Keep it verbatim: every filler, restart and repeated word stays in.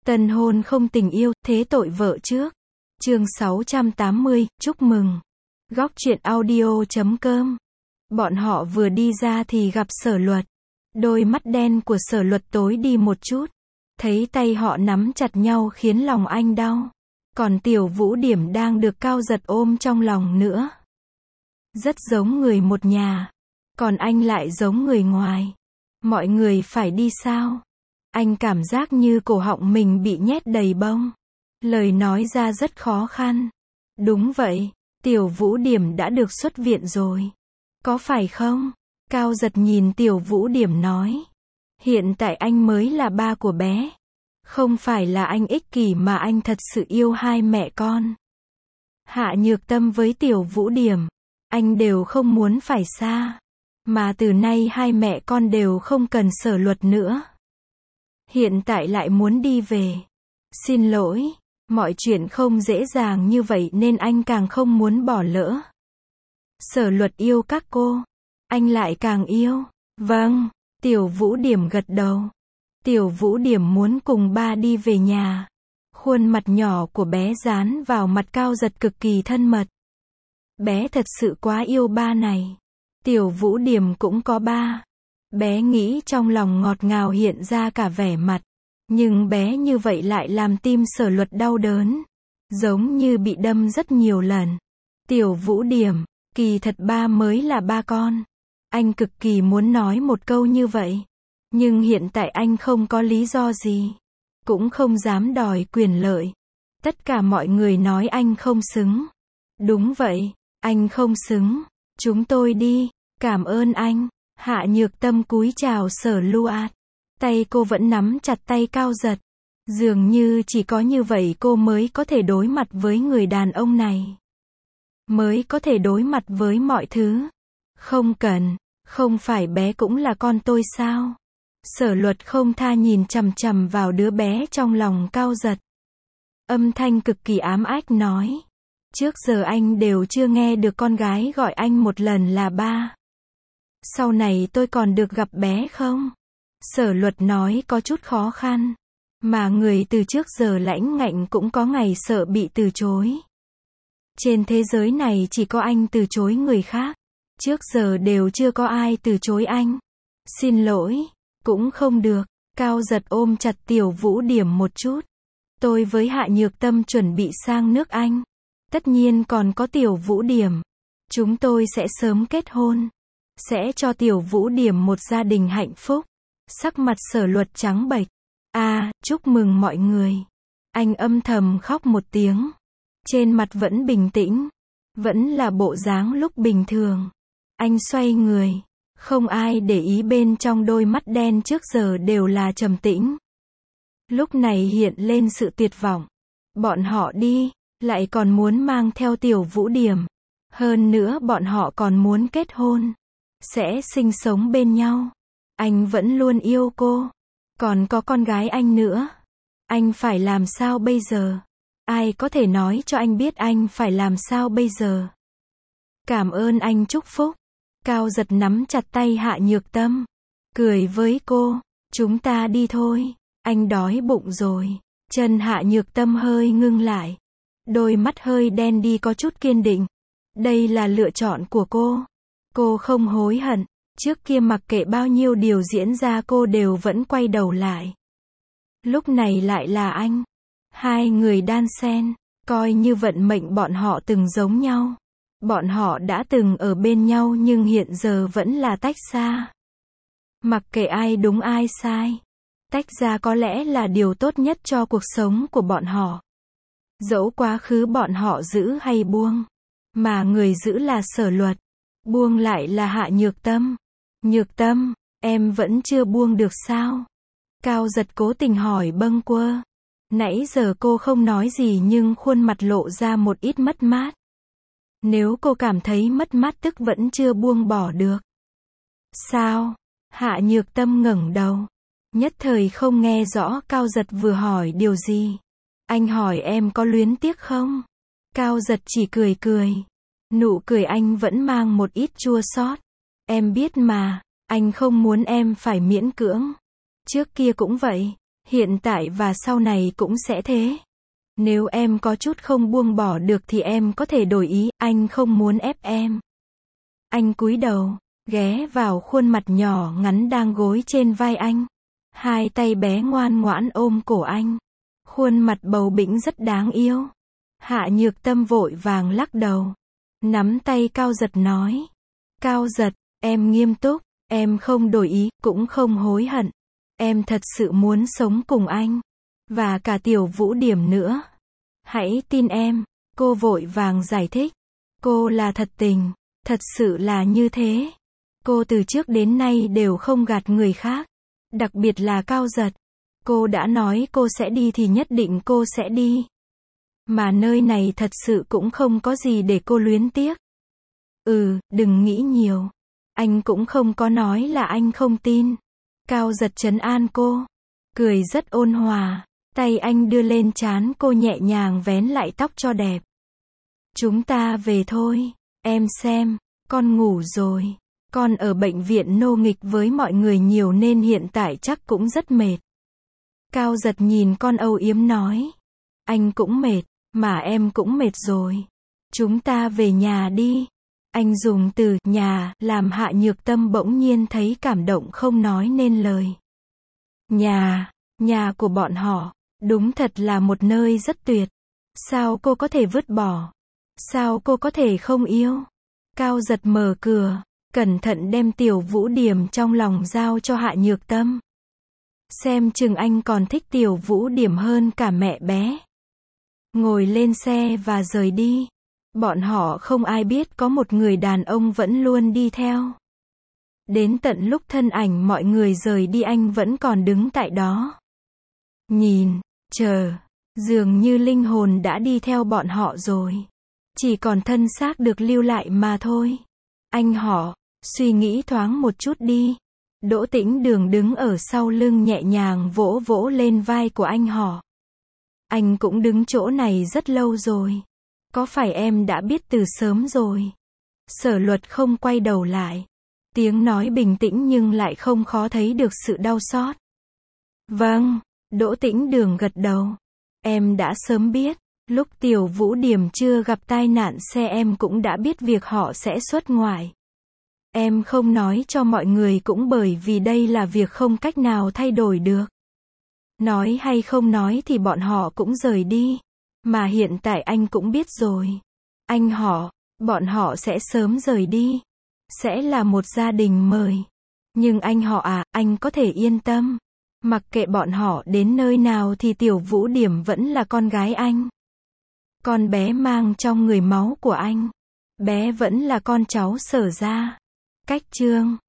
Tân hôn không tình yêu, thế tội vợ trước. Chương sáu trăm tám mươi, chúc mừng. Góc truyện audio chấm com. Bọn họ vừa đi ra thì gặp Sở Luật. Đôi mắt đen của Sở Luật tối đi một chút. Thấy tay họ nắm chặt nhau khiến lòng anh đau. Còn Tiểu Vũ Điểm đang được Cao Giật ôm trong lòng nữa. Rất giống người một nhà. Còn anh lại giống người ngoài. Mọi người phải đi sao? Anh cảm giác như cổ họng mình bị nhét đầy bông. Lời nói ra rất khó khăn. Đúng vậy, Tiểu Vũ Điểm đã được xuất viện rồi. Có phải không? Cao Giật nhìn Tiểu Vũ Điểm nói. Hiện tại anh mới là ba của bé. Không phải là anh ích kỷ mà anh thật sự yêu hai mẹ con. Hạ Nhược Tâm với Tiểu Vũ Điểm, anh đều không muốn phải xa. Mà từ nay hai mẹ con đều không cần Sở Luật nữa. Hiện tại lại muốn đi về. Xin lỗi, mọi chuyện không dễ dàng như vậy nên anh càng không muốn bỏ lỡ. Sở Luật yêu các cô, anh lại càng yêu. Vâng, Tiểu Vũ Điểm gật đầu. Tiểu Vũ Điểm muốn cùng ba đi về nhà. Khuôn mặt nhỏ của bé dán vào mặt Cao Giật cực kỳ thân mật. Bé thật sự quá yêu ba này. Tiểu Vũ Điểm cũng có ba. Bé nghĩ trong lòng ngọt ngào hiện ra cả vẻ mặt. Nhưng bé như vậy lại làm tim Sở Luật đau đớn. Giống như bị đâm rất nhiều lần. Tiểu Vũ Điểm, kỳ thật ba mới là ba con. Anh cực kỳ muốn nói một câu như vậy. Nhưng hiện tại anh không có lý do gì. Cũng không dám đòi quyền lợi. Tất cả mọi người nói anh không xứng. Đúng vậy, anh không xứng. Chúng tôi đi. Cảm ơn anh. Hạ Nhược Tâm cúi chào Sở Luat. Tay cô vẫn nắm chặt tay Cao Giật. Dường như chỉ có như vậy cô mới có thể đối mặt với người đàn ông này. Mới có thể đối mặt với mọi thứ. Không cần, không phải bé cũng là con tôi sao? Sở Luật không tha nhìn chằm chằm vào đứa bé trong lòng Cao Giật. Âm thanh cực kỳ ám ách nói. Trước giờ anh đều chưa nghe được con gái gọi anh một lần là ba. Sau này tôi còn được gặp bé không? Sở Luật nói có chút khó khăn. Mà người từ trước giờ lãnh ngạnh cũng có ngày sợ bị từ chối. Trên thế giới này chỉ có anh từ chối người khác. Trước giờ đều chưa có ai từ chối anh. Xin lỗi, cũng không được. Cao Giật ôm chặt Tiểu Vũ Điểm một chút. Tôi với Hạ Nhược Tâm chuẩn bị sang nước Anh. Tất nhiên còn có Tiểu Vũ Điểm. Chúng tôi sẽ sớm kết hôn. Sẽ cho Tiểu Vũ Điểm một gia đình hạnh phúc. Sắc mặt Sở Luật trắng bệch. À, chúc mừng mọi người. Anh âm thầm khóc một tiếng. Trên mặt vẫn bình tĩnh. Vẫn là bộ dáng lúc bình thường. Anh xoay người. Không ai để ý bên trong đôi mắt đen trước giờ đều là trầm tĩnh. Lúc này hiện lên sự tuyệt vọng. Bọn họ đi, lại còn muốn mang theo Tiểu Vũ Điểm. Hơn nữa bọn họ còn muốn kết hôn. Sẽ sinh sống bên nhau. Anh vẫn luôn yêu cô. Còn có con gái anh nữa. Anh phải làm sao bây giờ? Ai có thể nói cho anh biết anh phải làm sao bây giờ? Cảm ơn anh chúc phúc. Cao Giật nắm chặt tay Hạ Nhược Tâm. Cười với cô. Chúng ta đi thôi. Anh đói bụng rồi. Chân Hạ Nhược Tâm hơi ngưng lại. Đôi mắt hơi đen đi có chút kiên định. Đây là lựa chọn của cô. Cô không hối hận. Trước kia mặc kệ bao nhiêu điều diễn ra cô đều vẫn quay đầu lại. Lúc này lại là anh. Hai người đan xen. Coi như vận mệnh bọn họ từng giống nhau. Bọn họ đã từng ở bên nhau nhưng hiện giờ vẫn là tách xa. Mặc kệ ai đúng ai sai. Tách ra có lẽ là điều tốt nhất cho cuộc sống của bọn họ. Dẫu quá khứ bọn họ giữ hay buông. Mà người giữ là Sở Luật. Buông lại là Hạ Nhược Tâm. Nhược Tâm, em vẫn chưa buông được sao? Cao Giật cố tình hỏi bâng quơ. Nãy giờ cô không nói gì nhưng khuôn mặt lộ ra một ít mất mát. Nếu cô cảm thấy mất mát tức vẫn chưa buông bỏ được. Sao? Hạ Nhược Tâm ngẩng đầu. Nhất thời không nghe rõ Cao Giật vừa hỏi điều gì. Anh hỏi em có luyến tiếc không? Cao Giật chỉ cười cười. Nụ cười anh vẫn mang một ít chua xót. Em biết mà, anh không muốn em phải miễn cưỡng. Trước kia cũng vậy. Hiện tại và sau này cũng sẽ thế. Nếu em có chút không buông bỏ được thì em có thể đổi ý, anh không muốn ép em. Anh cúi đầu, ghé vào khuôn mặt nhỏ ngắn đang gối trên vai anh. Hai tay bé ngoan ngoãn ôm cổ anh. Khuôn mặt bầu bĩnh rất đáng yêu. Hạ Nhược Tâm vội vàng lắc đầu. Nắm tay Cao Giật nói. Cao Giật, em nghiêm túc, em không đổi ý, cũng không hối hận. Em thật sự muốn sống cùng anh. Và cả Tiểu Vũ Điểm nữa. Hãy tin em, cô vội vàng giải thích. Cô là thật tình, thật sự là như thế. Cô từ trước đến nay đều không gạt người khác. Đặc biệt là Cao Giật. Cô đã nói cô sẽ đi thì nhất định cô sẽ đi. Mà nơi này thật sự cũng không có gì để cô luyến tiếc. Ừ, đừng nghĩ nhiều. Anh cũng không có nói là anh không tin. Cao Giật trấn an cô. Cười rất ôn hòa. Tay anh đưa lên trán cô nhẹ nhàng vén lại tóc cho đẹp. Chúng ta về thôi. Em xem, con ngủ rồi. Con ở bệnh viện nô nghịch với mọi người nhiều nên hiện tại chắc cũng rất mệt. Cao Giật nhìn con âu yếm nói. Anh cũng mệt, mà em cũng mệt rồi. Chúng ta về nhà đi. Anh dùng từ nhà làm Hạ Nhược Tâm bỗng nhiên thấy cảm động không nói nên lời. Nhà, nhà của bọn họ, đúng thật là một nơi rất tuyệt. Sao cô có thể vứt bỏ? Sao cô có thể không yêu? Cao Giật mở cửa, cẩn thận đem Tiểu Vũ Điểm trong lòng giao cho Hạ Nhược Tâm. Xem chừng anh còn thích Tiểu Vũ Điểm hơn cả mẹ bé. Ngồi lên xe và rời đi. Bọn họ không ai biết có một người đàn ông vẫn luôn đi theo. Đến tận lúc thân ảnh mọi người rời đi anh vẫn còn đứng tại đó. Nhìn, chờ, dường như linh hồn đã đi theo bọn họ rồi. Chỉ còn thân xác được lưu lại mà thôi. Anh họ, suy nghĩ thoáng một chút đi. Đỗ Tĩnh Đường đứng ở sau lưng nhẹ nhàng vỗ vỗ lên vai của anh họ. Anh cũng đứng chỗ này rất lâu rồi. Có phải em đã biết từ sớm rồi? Sở Luật không quay đầu lại. Tiếng nói bình tĩnh nhưng lại không khó thấy được sự đau xót. Vâng, Đỗ Tĩnh Đường gật đầu. Em đã sớm biết. Lúc Tiểu Vũ Điểm chưa gặp tai nạn xe em cũng đã biết việc họ sẽ xuất ngoại. Em không nói cho mọi người cũng bởi vì đây là việc không cách nào thay đổi được. Nói hay không nói thì bọn họ cũng rời đi. Mà hiện tại anh cũng biết rồi. Anh họ, bọn họ sẽ sớm rời đi. Sẽ là một gia đình mời. Nhưng anh họ à, anh có thể yên tâm. Mặc kệ bọn họ đến nơi nào thì Tiểu Vũ Điểm vẫn là con gái anh. Con bé mang trong người máu của anh. Bé vẫn là con cháu Sở gia. Cách chương